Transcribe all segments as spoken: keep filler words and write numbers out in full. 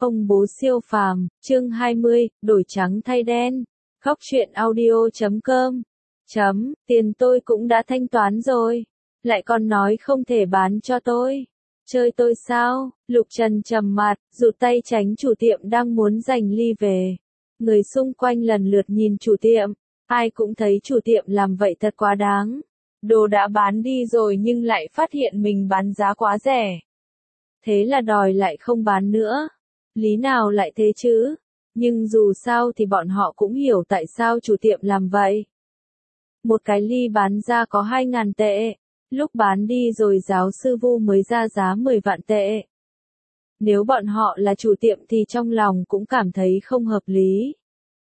Ông bố siêu phàm, chương hai mươi, đổi trắng thay đen. Khóc chuyện audio chấm com. Chấm, tiền tôi cũng đã thanh toán rồi. Lại còn nói không thể bán cho tôi. Chơi tôi sao? Lục Trần trầm mặt, rụt tay tránh chủ tiệm đang muốn giành ly về. Người xung quanh lần lượt nhìn chủ tiệm. Ai cũng thấy chủ tiệm làm vậy thật quá đáng. Đồ đã bán đi rồi nhưng lại phát hiện mình bán giá quá rẻ. Thế là đòi lại không bán nữa. Lý nào lại thế chứ? Nhưng dù sao thì bọn họ cũng hiểu tại sao chủ tiệm làm vậy. Một cái ly bán ra có hai ngàn tệ. Lúc bán đi rồi giáo sư Vu mới ra giá mười vạn tệ. Nếu bọn họ là chủ tiệm thì trong lòng cũng cảm thấy không hợp lý.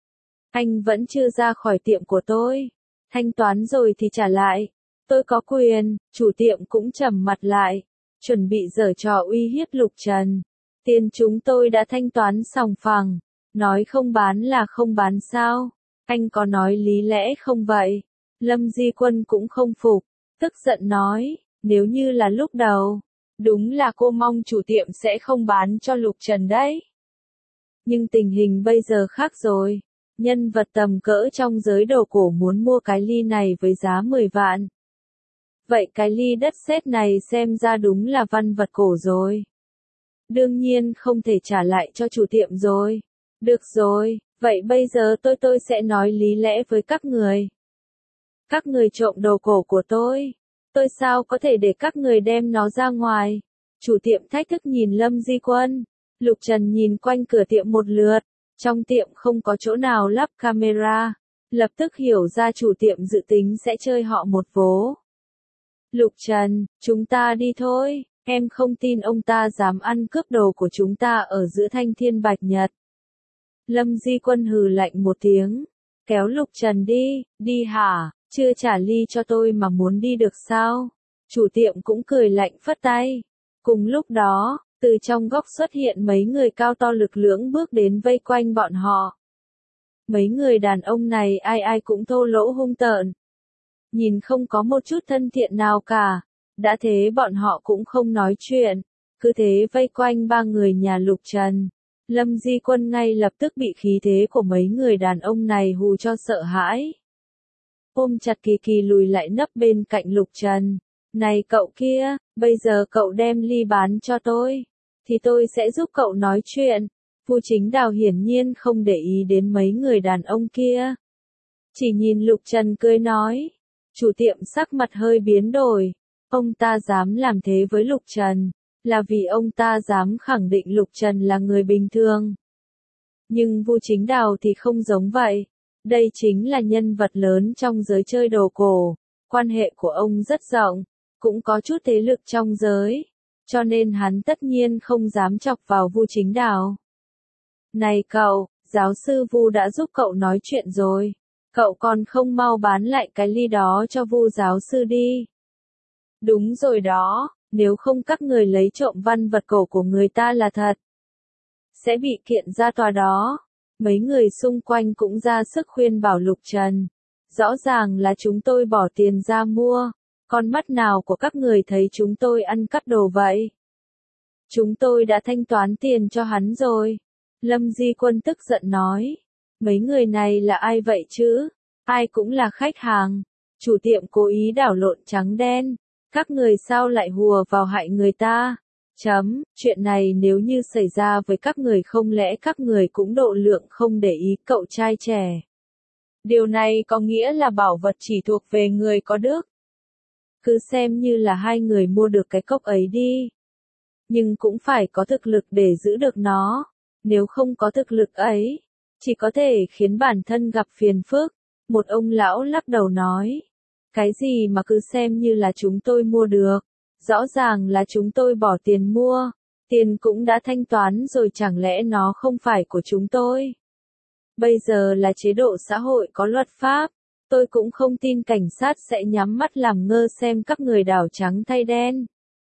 Anh vẫn chưa ra khỏi tiệm của tôi. Thanh toán rồi thì trả lại. Tôi có quyền, chủ tiệm cũng trầm mặt lại. Chuẩn bị giở trò uy hiếp Lục Trần. Tiền chúng tôi đã thanh toán sòng phẳng. Nói không bán là không bán sao? Anh có nói lý lẽ không vậy? Lâm Di Quân cũng không phục. Tức giận nói, nếu như là lúc đầu. Đúng là cô mong chủ tiệm sẽ không bán cho Lục Trần đấy. Nhưng tình hình bây giờ khác rồi. Nhân vật tầm cỡ trong giới đồ cổ muốn mua cái ly này với giá mười vạn. Vậy cái ly đất sét này xem ra đúng là văn vật cổ rồi. Đương nhiên không thể trả lại cho chủ tiệm rồi. Được rồi, vậy bây giờ tôi tôi sẽ nói lý lẽ với các người. Các người trộm đồ cổ của tôi. Tôi sao có thể để các người đem nó ra ngoài? Chủ tiệm thách thức nhìn Lâm Di Quân. Lục Trần nhìn quanh cửa tiệm một lượt. Trong tiệm không có chỗ nào lắp camera. Lập tức hiểu ra chủ tiệm dự tính sẽ chơi họ một vố. Lục Trần, chúng ta đi thôi. Em không tin ông ta dám ăn cướp đồ của chúng ta ở giữa thanh thiên bạch nhật. Lâm Di Quân hừ lạnh một tiếng. Kéo Lục Trần đi, đi hả? Chưa trả ly cho tôi mà muốn đi được sao? Chủ tiệm cũng cười lạnh phất tay. Cùng lúc đó, từ trong góc xuất hiện mấy người cao to lực lưỡng bước đến vây quanh bọn họ. Mấy người đàn ông này ai ai cũng thô lỗ hung tợn. Nhìn không có một chút thân thiện nào cả. Đã thế bọn họ cũng không nói chuyện. Cứ thế vây quanh ba người nhà Lục Trần. Lâm Di Quân ngay lập tức bị khí thế của mấy người đàn ông này hù cho sợ hãi. Ôm chặt Kỳ Kỳ lùi lại nấp bên cạnh Lục Trần. Này cậu kia, bây giờ cậu đem ly bán cho tôi. Thì tôi sẽ giúp cậu nói chuyện. Vu Chính Đào hiển nhiên không để ý đến mấy người đàn ông kia. Chỉ nhìn Lục Trần cười nói. Chủ tiệm sắc mặt hơi biến đổi. Ông ta dám làm thế với Lục Trần. Là vì ông ta dám khẳng định Lục Trần là người bình thường. Nhưng Vu Chính Đào thì không giống vậy. Đây chính là nhân vật lớn trong giới chơi đồ cổ. Quan hệ của ông rất rộng. Cũng có chút thế lực trong giới. Cho nên hắn tất nhiên không dám chọc vào Vu Chính Đào. Này cậu, giáo sư Vu đã giúp cậu nói chuyện rồi. Cậu còn không mau bán lại cái ly đó cho Vu giáo sư đi. Đúng rồi đó, nếu không các người lấy trộm văn vật cổ của người ta là thật. Sẽ bị kiện ra tòa đó. Mấy người xung quanh cũng ra sức khuyên bảo Lục Trần. Rõ ràng là chúng tôi bỏ tiền ra mua. Con mắt nào của các người thấy chúng tôi ăn cắp đồ vậy? Chúng tôi đã thanh toán tiền cho hắn rồi. Lâm Di Quân tức giận nói. Mấy người này là ai vậy chứ? Ai cũng là khách hàng. Chủ tiệm cố ý đảo lộn trắng đen. Các người sao lại hùa vào hại người ta? Chấm, chuyện này nếu như xảy ra với các người không lẽ các người cũng độ lượng không để ý cậu trai trẻ. Điều này có nghĩa là bảo vật chỉ thuộc về người có đức. Cứ xem như là hai người mua được cái cốc ấy đi. Nhưng cũng phải có thực lực để giữ được nó. Nếu không có thực lực ấy, chỉ có thể khiến bản thân gặp phiền phức. Một ông lão lắc đầu nói. Cái gì mà cứ xem như là chúng tôi mua được. Rõ ràng là chúng tôi bỏ tiền mua. Tiền cũng đã thanh toán rồi chẳng lẽ nó không phải của chúng tôi. Bây giờ là chế độ xã hội có luật pháp. Tôi cũng không tin cảnh sát sẽ nhắm mắt làm ngơ xem các người đảo trắng thay đen.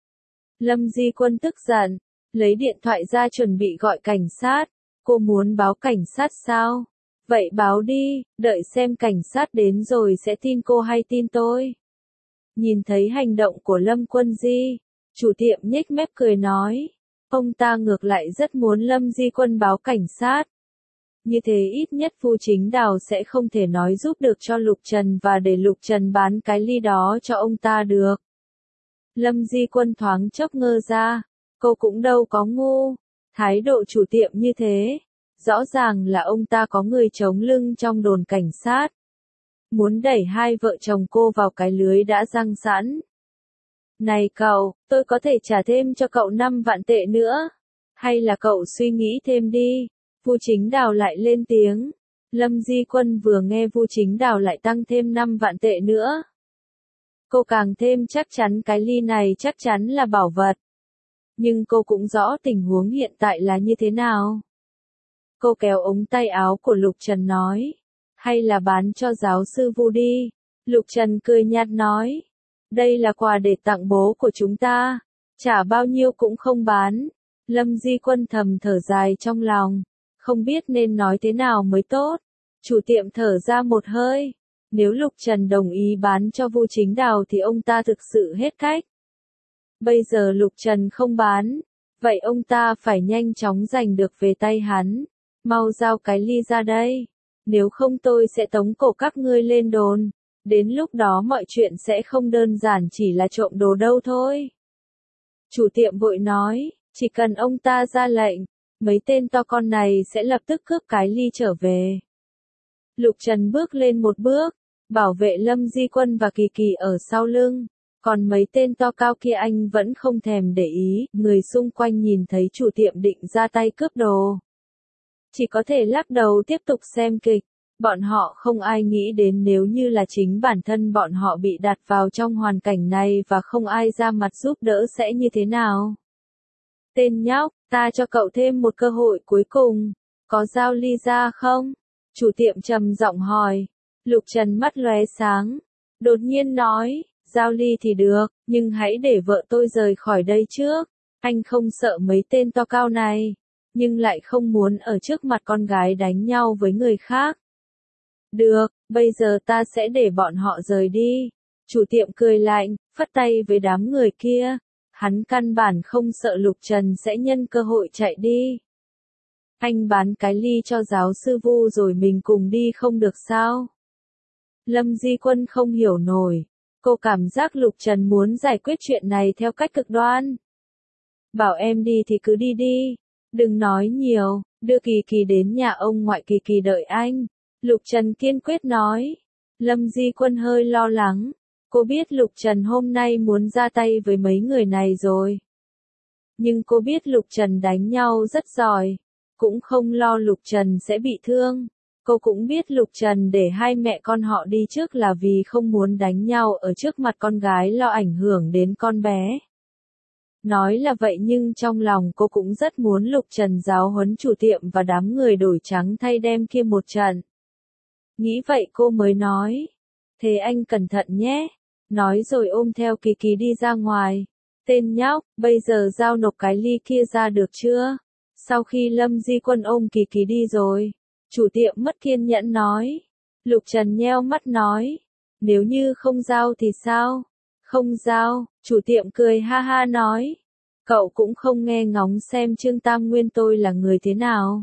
Lâm Di Quân tức giận. Lấy điện thoại ra chuẩn bị gọi cảnh sát. Cô muốn báo cảnh sát sao? Vậy báo đi, đợi xem cảnh sát đến rồi sẽ tin cô hay tin tôi. Nhìn thấy hành động của Lâm Quân Di, chủ tiệm nhếch mép cười nói. Ông ta ngược lại rất muốn Lâm Di Quân báo cảnh sát. Như thế ít nhất Vu Chính Đào sẽ không thể nói giúp được cho Lục Trần và để Lục Trần bán cái ly đó cho ông ta được. Lâm Di Quân thoáng chốc ngơ ra, cô cũng đâu có ngu, thái độ chủ tiệm như thế, rõ ràng là ông ta có người chống lưng trong đồn cảnh sát. Muốn đẩy hai vợ chồng cô vào cái lưới đã giăng sẵn. Này cậu, tôi có thể trả thêm cho cậu năm vạn tệ nữa. Hay là cậu suy nghĩ thêm đi. Vu Chính Đào lại lên tiếng. Lâm Di Quân vừa nghe Vu Chính Đào lại tăng thêm năm vạn tệ nữa. Cô càng thêm chắc chắn cái ly này chắc chắn là bảo vật. Nhưng cô cũng rõ tình huống hiện tại là như thế nào. Cô kéo ống tay áo của Lục Trần nói. Hay là bán cho giáo sư Vu đi. Lục Trần cười nhạt nói. Đây là quà để tặng bố của chúng ta. Trả bao nhiêu cũng không bán. Lâm Di Quân thầm thở dài trong lòng. Không biết nên nói thế nào mới tốt. Chủ tiệm thở ra một hơi. Nếu Lục Trần đồng ý bán cho Vu Chính Đào thì ông ta thực sự hết cách. Bây giờ Lục Trần không bán. Vậy ông ta phải nhanh chóng giành được về tay hắn. Mau giao cái ly ra đây. Nếu không tôi sẽ tống cổ các ngươi lên đồn. Đến lúc đó mọi chuyện sẽ không đơn giản chỉ là trộm đồ đâu thôi. Chủ tiệm vội nói, chỉ cần ông ta ra lệnh, mấy tên to con này sẽ lập tức cướp cái ly trở về. Lục Trần bước lên một bước, bảo vệ Lâm Di Quân và Kỳ Kỳ ở sau lưng. Còn mấy tên to cao kia anh vẫn không thèm để ý, người xung quanh nhìn thấy chủ tiệm định ra tay cướp đồ. Chỉ có thể lắc đầu tiếp tục xem kịch. Bọn họ không ai nghĩ đến nếu như là chính bản thân bọn họ bị đặt vào trong hoàn cảnh này và không ai ra mặt giúp đỡ sẽ như thế nào. Tên nhóc, ta cho cậu thêm một cơ hội cuối cùng. Có giao ly ra không? Chủ tiệm trầm giọng hỏi. Lục Trần mắt lóe sáng. Đột nhiên nói, giao ly thì được, nhưng hãy để vợ tôi rời khỏi đây trước. Anh không sợ mấy tên to cao này, nhưng lại không muốn ở trước mặt con gái đánh nhau với người khác. Được, bây giờ ta sẽ để bọn họ rời đi. Chủ tiệm cười lạnh, phất tay với đám người kia. Hắn căn bản không sợ Lục Trần sẽ nhân cơ hội chạy đi. Anh bán cái ly cho giáo sư Vu rồi mình cùng đi không được sao? Lâm Di Quân không hiểu nổi. Cô cảm giác Lục Trần muốn giải quyết chuyện này theo cách cực đoan. Bảo em đi thì cứ đi đi. Đừng nói nhiều, đưa Kỳ Kỳ đến nhà ông ngoại Kỳ Kỳ đợi anh. Lục Trần kiên quyết nói. Lâm Di Quân hơi lo lắng. Cô biết Lục Trần hôm nay muốn ra tay với mấy người này rồi. Nhưng cô biết Lục Trần đánh nhau rất giỏi. Cũng không lo Lục Trần sẽ bị thương. Cô cũng biết Lục Trần để hai mẹ con họ đi trước là vì không muốn đánh nhau ở trước mặt con gái lo ảnh hưởng đến con bé. Nói là vậy nhưng trong lòng cô cũng rất muốn Lục Trần giáo huấn chủ tiệm và đám người đổi trắng thay đen kia một trận. Nghĩ vậy cô mới nói. Thế anh cẩn thận nhé. Nói rồi ôm theo Kỳ Kỳ đi ra ngoài. Tên nhóc, bây giờ giao nộp cái ly kia ra được chưa? Sau khi Lâm Di Quân ôm Kỳ Kỳ đi rồi, chủ tiệm mất kiên nhẫn nói. Lục Trần nheo mắt nói. Nếu như không giao thì sao? Không giao, chủ tiệm cười ha ha nói. Cậu cũng không nghe ngóng xem Trương Tam Nguyên tôi là người thế nào.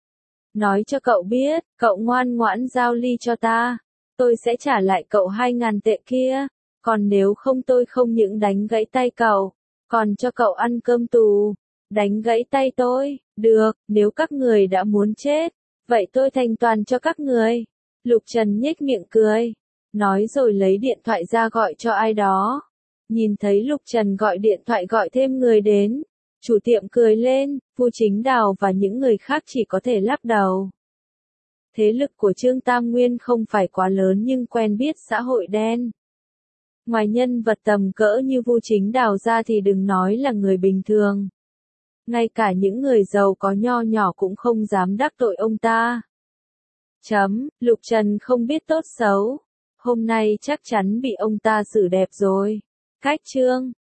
Nói cho cậu biết, cậu ngoan ngoãn giao ly cho ta. Tôi sẽ trả lại cậu hai ngàn tệ kia. Còn nếu không tôi không những đánh gãy tay cậu, còn cho cậu ăn cơm tù. Đánh gãy tay tôi, được, nếu các người đã muốn chết, vậy tôi thành toàn cho các người. Lục Trần nhếch miệng cười, nói rồi lấy điện thoại ra gọi cho ai đó. Nhìn thấy Lục Trần gọi điện thoại gọi thêm người đến, chủ tiệm cười lên, Vu Chính Đào và những người khác chỉ có thể lắc đầu. Thế lực của Trương Tam Nguyên không phải quá lớn nhưng quen biết xã hội đen. Ngoài nhân vật tầm cỡ như Vu Chính Đào ra thì đừng nói là người bình thường. Ngay cả những người giàu có nho nhỏ cũng không dám đắc tội ông ta. Chấm, Lục Trần không biết tốt xấu. Hôm nay chắc chắn bị ông ta xử đẹp rồi. Cách chương